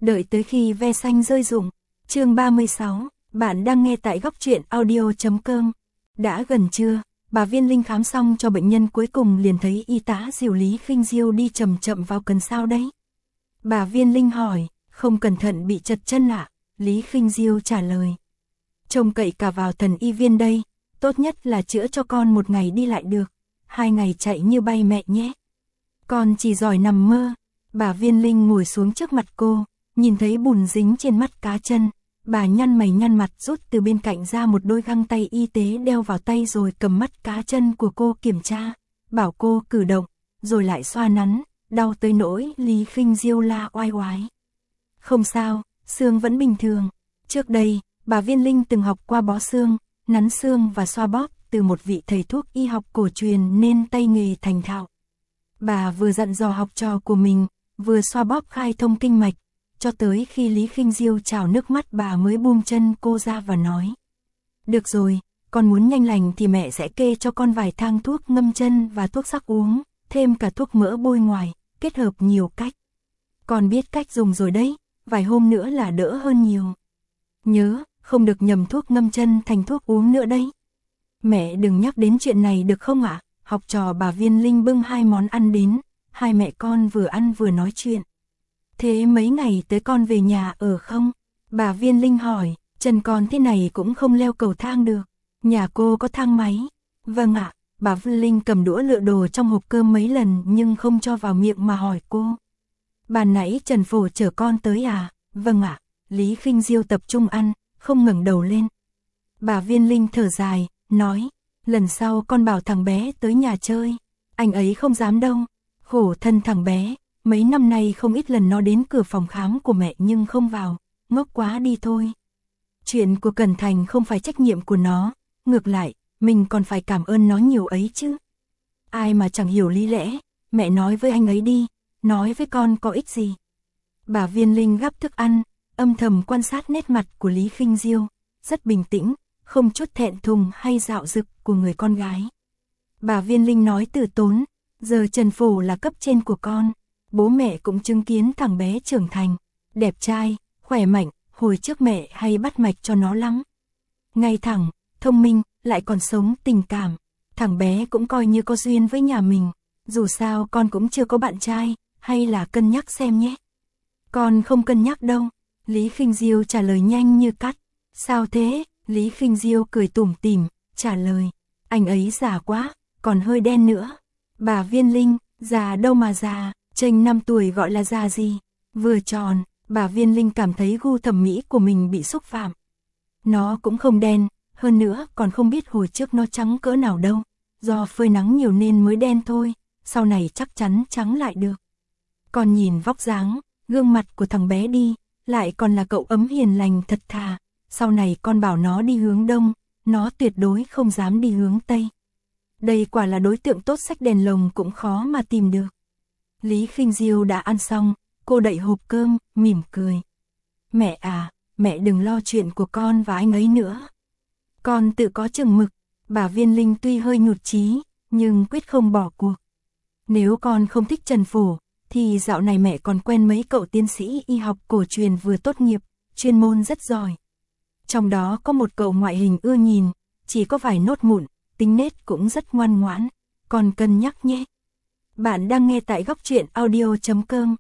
Đợi tới khi ve xanh rơi rụng. Chương 36, bạn đang nghe tại góc truyện audio.com. Đã gần trưa, bà Viên Linh khám xong cho bệnh nhân cuối cùng liền thấy y tá dìu Lý Khinh Diêu đi chậm chậm vào, cần sao đấy? Bà Viên Linh hỏi, không cẩn thận bị trật chân ạ? Lý Khinh Diêu trả lời. Trông cậy cả vào thần y viên đây, tốt nhất là chữa cho con 1 ngày đi lại được, 2 ngày chạy như bay mẹ nhé. Con chỉ giỏi nằm mơ. Bà Viên Linh ngồi xuống trước mặt cô, nhìn thấy bùn dính trên mắt cá chân. Bà nhăn mày nhăn mặt rút từ bên cạnh ra một đôi găng tay y tế đeo vào tay rồi cầm mắt cá chân của cô kiểm tra, bảo cô cử động, rồi lại xoa nắn, đau tới nỗi Lý Khinh Diêu la oai oái. Không sao, xương vẫn bình thường. Trước đây, bà Viên Linh từng học qua bó xương, nắn xương và xoa bóp từ một vị thầy thuốc y học cổ truyền nên tay nghề thành thạo. Bà vừa dặn dò học trò của mình, vừa xoa bóp khai thông kinh mạch, cho tới khi Lý Khinh Diêu trào nước mắt bà mới buông chân cô ra và nói. Được rồi, con muốn nhanh lành thì mẹ sẽ kê cho con vài thang thuốc ngâm chân và thuốc sắc uống, thêm cả thuốc mỡ bôi ngoài, kết hợp nhiều cách. Con biết cách dùng rồi đấy, vài hôm nữa là đỡ hơn nhiều. Nhớ, không được nhầm thuốc ngâm chân thành thuốc uống nữa đấy. Mẹ đừng nhắc đến chuyện này được không ạ? Học trò bà Viên Linh bưng 2 món ăn đến, hai mẹ con vừa ăn vừa nói chuyện. Thế mấy ngày tới con về nhà ở không? Bà Viên Linh hỏi, chân con thế này cũng không leo cầu thang được. Nhà cô có thang máy? Vâng ạ. Bà Viên Linh cầm đũa lựa đồ trong hộp cơm mấy lần nhưng không cho vào miệng mà hỏi cô. Bà nãy Trần Phổ chở con tới à? Vâng ạ. Lý Khinh Diêu tập trung ăn, không ngẩng đầu lên. Bà Viên Linh thở dài, nói, lần sau con bảo thằng bé tới nhà chơi. Anh ấy không dám đâu. Khổ thân thằng bé, mấy năm nay không ít lần nó đến cửa phòng khám của mẹ nhưng không vào, ngốc quá đi thôi. Chuyện của Cẩn Thành không phải trách nhiệm của nó, ngược lại, mình còn phải cảm ơn nó nhiều ấy chứ. Ai mà chẳng hiểu lý lẽ, mẹ nói với anh ấy đi, nói với con có ích gì. Bà Viên Linh gắp thức ăn, âm thầm quan sát nét mặt của Lý Khinh Diêu, rất bình tĩnh, không chút thẹn thùng hay dạo dực của người con gái. Bà Viên Linh nói từ tốn, giờ Trần Phổ là cấp trên của con, bố mẹ cũng chứng kiến thằng bé trưởng thành, đẹp trai, khỏe mạnh, hồi trước mẹ hay bắt mạch cho nó lắm. Ngay thẳng, thông minh, lại còn sống tình cảm, thằng bé cũng coi như có duyên với nhà mình, dù sao con cũng chưa có bạn trai, hay là cân nhắc xem nhé. Con không cân nhắc đâu, Lý Khinh Diêu trả lời nhanh như cắt. Sao thế? Lý Khinh Diêu cười tủm tỉm, trả lời, anh ấy già quá, còn hơi đen nữa. Bà Viên Linh, già đâu mà già, chênh 5 tuổi gọi là già gì? Vừa tròn, bà Viên Linh cảm thấy gu thẩm mỹ của mình bị xúc phạm. Nó cũng không đen, hơn nữa còn không biết hồi trước nó trắng cỡ nào đâu, do phơi nắng nhiều nên mới đen thôi, sau này chắc chắn trắng lại được. Còn nhìn vóc dáng, gương mặt của thằng bé đi, lại còn là cậu ấm hiền lành thật thà, sau này con bảo nó đi hướng đông, nó tuyệt đối không dám đi hướng tây. Đây quả là đối tượng tốt xách đèn lồng cũng khó mà tìm được. Lý Khinh Diêu đã ăn xong, cô đậy hộp cơm, mỉm cười. Mẹ à, mẹ đừng lo chuyện của con và anh ấy nữa. Con tự có chừng mực. Bà Viên Linh tuy hơi nhụt chí, nhưng quyết không bỏ cuộc. Nếu con không thích Trần Phổ, thì dạo này mẹ còn quen mấy cậu tiến sĩ y học cổ truyền vừa tốt nghiệp, chuyên môn rất giỏi. Trong đó có một cậu ngoại hình ưa nhìn, chỉ có vài nốt mụn, tính nết cũng rất ngoan ngoãn, còn cân nhắc nhé. Bạn đang nghe tại góc truyện audio.com.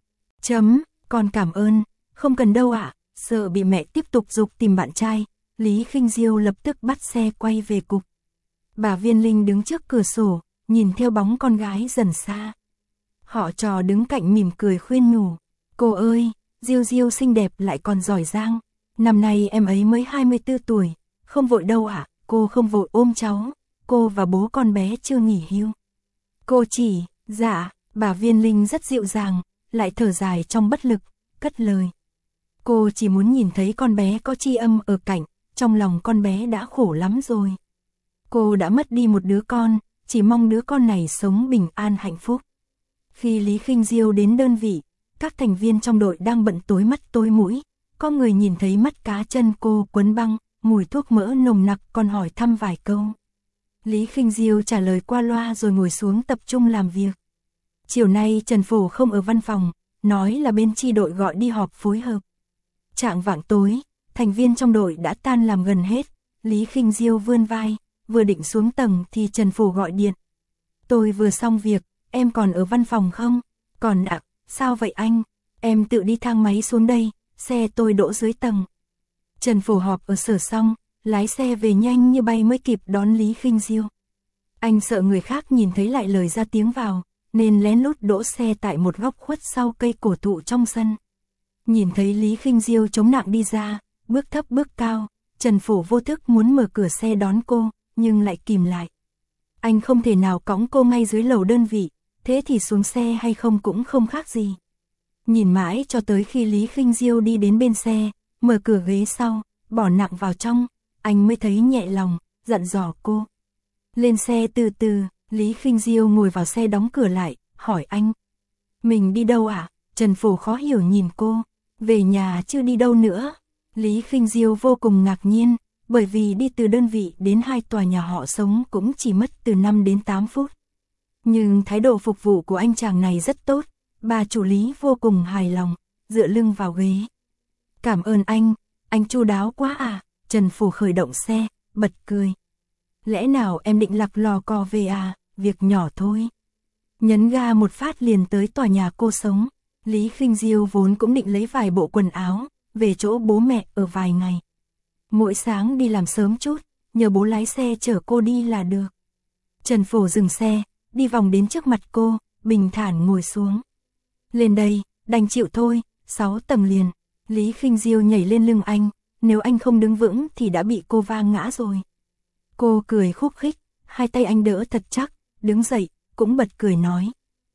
Con cảm ơn, không cần đâu ạ. Sợ bị mẹ tiếp tục giục tìm bạn trai, Lý Khinh Diêu lập tức bắt xe quay về cục. Bà Viên Linh đứng trước cửa sổ, nhìn theo bóng con gái dần xa. Họ trò đứng cạnh mỉm cười khuyên nhủ, cô ơi, Diêu Diêu xinh đẹp lại còn giỏi giang, năm nay em ấy mới 24 tuổi, không vội đâu ạ. Cô không vội ôm cháu, cô và bố con bé chưa nghỉ hưu. Cô chỉ, dạ, bà Viên Linh rất dịu dàng, lại thở dài trong bất lực, cất lời. Cô chỉ muốn nhìn thấy con bé có tri âm ở cạnh, trong lòng con bé đã khổ lắm rồi. Cô đã mất đi một đứa con, chỉ mong đứa con này sống bình an hạnh phúc. Khi Lý Khinh Diêu đến đơn vị, các thành viên trong đội đang bận tối mắt tối mũi, có người nhìn thấy mắt cá chân cô quấn băng, mùi thuốc mỡ nồng nặc còn hỏi thăm vài câu. Lý Khinh Diêu trả lời qua loa rồi ngồi xuống tập trung làm việc. Chiều nay Trần Phổ không ở văn phòng, nói là bên chi đội gọi đi họp phối hợp. Chạng vạng tối, thành viên trong đội đã tan làm gần hết, Lý Khinh Diêu vươn vai, vừa định xuống tầng thì Trần Phổ gọi điện. Tôi vừa xong việc, em còn ở văn phòng không? Còn ạ, sao vậy anh? Em tự đi thang máy xuống đây, xe tôi đỗ dưới tầng. Trần Phổ họp ở sở xong, lái xe về nhanh như bay mới kịp đón Lý Khinh Diêu. Anh sợ người khác nhìn thấy lại lời ra tiếng vào, nên lén lút đỗ xe tại một góc khuất sau cây cổ thụ trong sân. Nhìn thấy Lý Khinh Diêu chống nặng đi ra, bước thấp bước cao, Trần Phổ vô thức muốn mở cửa xe đón cô, nhưng lại kìm lại. Anh không thể nào cõng cô ngay dưới lầu đơn vị, thế thì xuống xe hay không cũng không khác gì. Nhìn mãi cho tới khi Lý Khinh Diêu đi đến bên xe, mở cửa ghế sau, bỏ nặng vào trong, anh mới thấy nhẹ lòng, dặn dò cô. Lên xe từ từ, Lý Khinh Diêu ngồi vào xe đóng cửa lại, hỏi anh. Mình đi đâu ạ? Trần Phổ khó hiểu nhìn cô. Về nhà chứ đi đâu nữa. Lý Khinh Diêu vô cùng ngạc nhiên, bởi vì đi từ đơn vị đến 2 tòa nhà họ sống cũng chỉ mất từ 5 đến 8 phút. Nhưng thái độ phục vụ của anh chàng này rất tốt, bà chủ Lý vô cùng hài lòng, dựa lưng vào ghế. Cảm ơn anh chu đáo quá à. Trần Phổ khởi động xe, bật cười. Lẽ nào em định lặc lò cò về à, việc nhỏ thôi. Nhấn ga một phát liền tới tòa nhà cô sống. Lý Khinh Diêu vốn cũng định lấy vài bộ quần áo, về chỗ bố mẹ ở vài ngày. Mỗi sáng đi làm sớm chút, nhờ bố lái xe chở cô đi là được. Trần Phổ dừng xe, đi vòng đến trước mặt cô, bình thản ngồi xuống. Lên đây, đành chịu thôi, 6 tầng liền. Lý Khinh Diêu nhảy lên lưng anh, nếu anh không đứng vững thì đã bị cô va ngã rồi. Cô cười khúc khích, hai tay anh đỡ thật chắc, đứng dậy, cũng bật cười nói.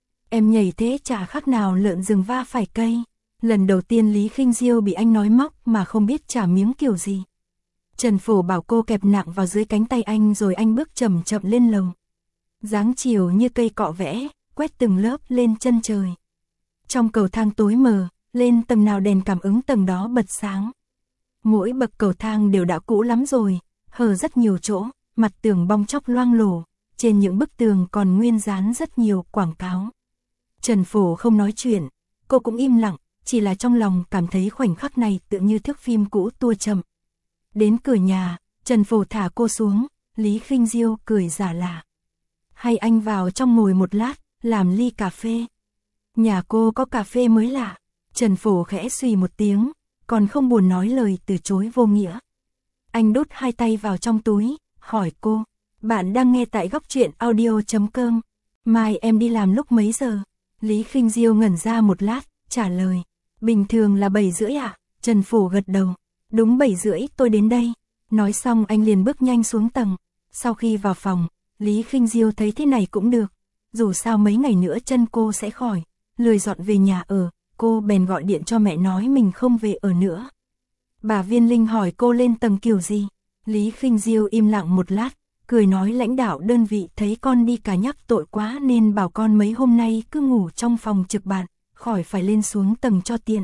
Em nhảy thế chả khác nào lợn rừng va phải cây. Lần đầu tiên Lý Khinh Diêu bị anh nói móc mà không biết trả miếng kiểu gì. Trần Phổ bảo cô kẹp nặng vào dưới cánh tay anh rồi anh bước chậm chậm lên lầu. Dáng chiều như cây cọ vẽ, quét từng lớp lên chân trời. Trong cầu thang tối mờ, lên tầng nào đèn cảm ứng tầng đó bật sáng. Mỗi bậc cầu thang đều đã cũ lắm rồi, hở rất nhiều chỗ, mặt tường bong tróc loang lổ, trên những bức tường còn nguyên dán rất nhiều quảng cáo. Trần Phổ không nói chuyện, cô cũng im lặng, chỉ là trong lòng cảm thấy khoảnh khắc này tựa như thước phim cũ tua chậm. Đến cửa nhà, Trần Phổ thả cô xuống, Lý Khinh Diêu cười giả lạ. Hay anh vào trong ngồi một lát, làm ly cà phê. Nhà cô có cà phê mới lạ. Trần Phổ khẽ suy một tiếng, còn không buồn nói lời từ chối vô nghĩa. Anh đút hai tay vào trong túi, hỏi cô, bạn đang nghe tại góc truyện audio.com, mai em đi làm lúc mấy giờ? Lý Khinh Diêu ngẩn ra một lát, trả lời, bình thường là 7:30 ạ. Trần Phổ gật đầu, đúng 7:30 tôi đến đây. Nói xong anh liền bước nhanh xuống tầng. Sau khi vào phòng, Lý Khinh Diêu thấy thế này cũng được, dù sao mấy ngày nữa chân cô sẽ khỏi, lười dọn về nhà ở, cô bèn gọi điện cho mẹ nói mình không về ở nữa. Bà Viên Linh hỏi cô lên tầng kiểu gì, Lý Khinh Diêu im lặng một lát, cười nói lãnh đạo đơn vị thấy con đi cả nhắc tội quá nên bảo con mấy hôm nay cứ ngủ trong phòng trực bạn, khỏi phải lên xuống tầng cho tiện.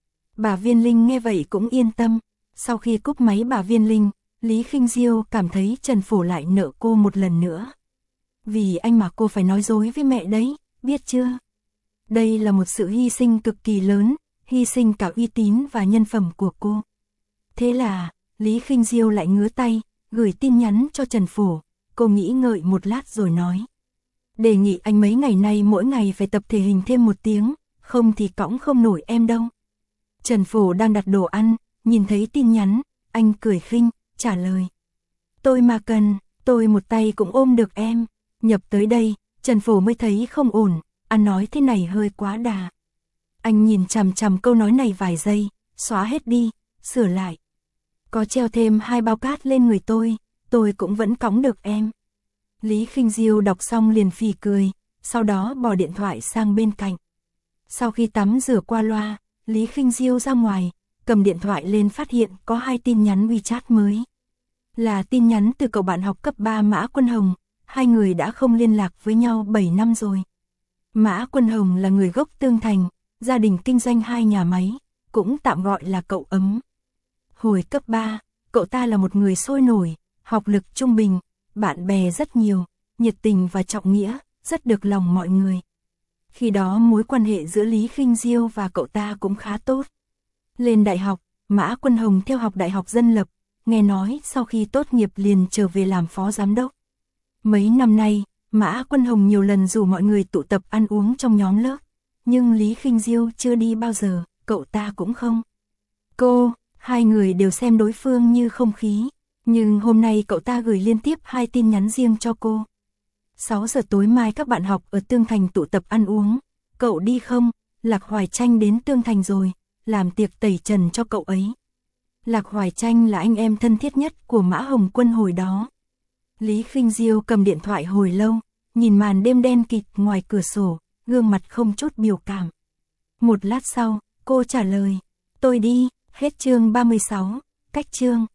Bà Viên Linh nghe vậy cũng yên tâm. Sau khi cúp máy bà Viên Linh, Lý Khinh Diêu cảm thấy Trần Phổ lại nợ cô một lần nữa. Vì anh mà cô phải nói dối với mẹ đấy, biết chưa? Đây là một sự hy sinh cực kỳ lớn, hy sinh cả uy tín và nhân phẩm của cô. Thế là, Lý Khinh Diêu lại ngứa tay, gửi tin nhắn cho Trần Phổ. Cô nghĩ ngợi một lát rồi nói. Đề nghị anh mấy ngày nay mỗi ngày phải tập thể hình thêm 1 tiếng, không thì cõng không nổi em đâu. Trần Phổ đang đặt đồ ăn, nhìn thấy tin nhắn, anh cười khinh, trả lời. Tôi mà cần, tôi một tay cũng ôm được em. Nhập tới đây, Trần Phổ mới thấy không ổn, anh nói thế này hơi quá đà. Anh nhìn chằm chằm câu nói này vài giây, xóa hết đi, sửa lại. Có treo thêm 2 bao cát lên người tôi cũng vẫn cõng được em. Lý Khinh Diêu đọc xong liền phì cười, sau đó bỏ điện thoại sang bên cạnh. Sau khi tắm rửa qua loa, Lý Khinh Diêu ra ngoài, cầm điện thoại lên phát hiện có 2 tin nhắn WeChat mới. Là tin nhắn từ cậu bạn học cấp 3 Mã Quân Hồng, hai người đã không liên lạc với nhau 7 năm rồi. Mã Quân Hồng là người gốc Tương Thành, gia đình kinh doanh 2 nhà máy, cũng tạm gọi là cậu ấm. Hồi cấp 3, cậu ta là một người sôi nổi, học lực trung bình, bạn bè rất nhiều, nhiệt tình và trọng nghĩa, rất được lòng mọi người. Khi đó mối quan hệ giữa Lý Khinh Diêu và cậu ta cũng khá tốt. Lên đại học, Mã Quân Hồng theo học Đại học Dân lập, nghe nói sau khi tốt nghiệp liền trở về làm phó giám đốc. Mấy năm nay, Mã Quân Hồng nhiều lần rủ mọi người tụ tập ăn uống trong nhóm lớp, nhưng Lý Khinh Diêu chưa đi bao giờ, cậu ta cũng không. Hai người đều xem đối phương như không khí, nhưng hôm nay cậu ta gửi liên tiếp 2 tin nhắn riêng cho cô. 6 giờ tối mai các bạn học ở Tương Thành tụ tập ăn uống, cậu đi không? Lạc Hoài Tranh đến Tương Thành rồi, làm tiệc tẩy trần cho cậu ấy. Lạc Hoài Tranh là anh em thân thiết nhất của Mã Hồng Quân hồi đó. Lý Khinh Diêu cầm điện thoại hồi lâu, nhìn màn đêm đen kịt ngoài cửa sổ, gương mặt không chút biểu cảm. Một lát sau, cô trả lời, tôi đi, hết chương 36, cách chương.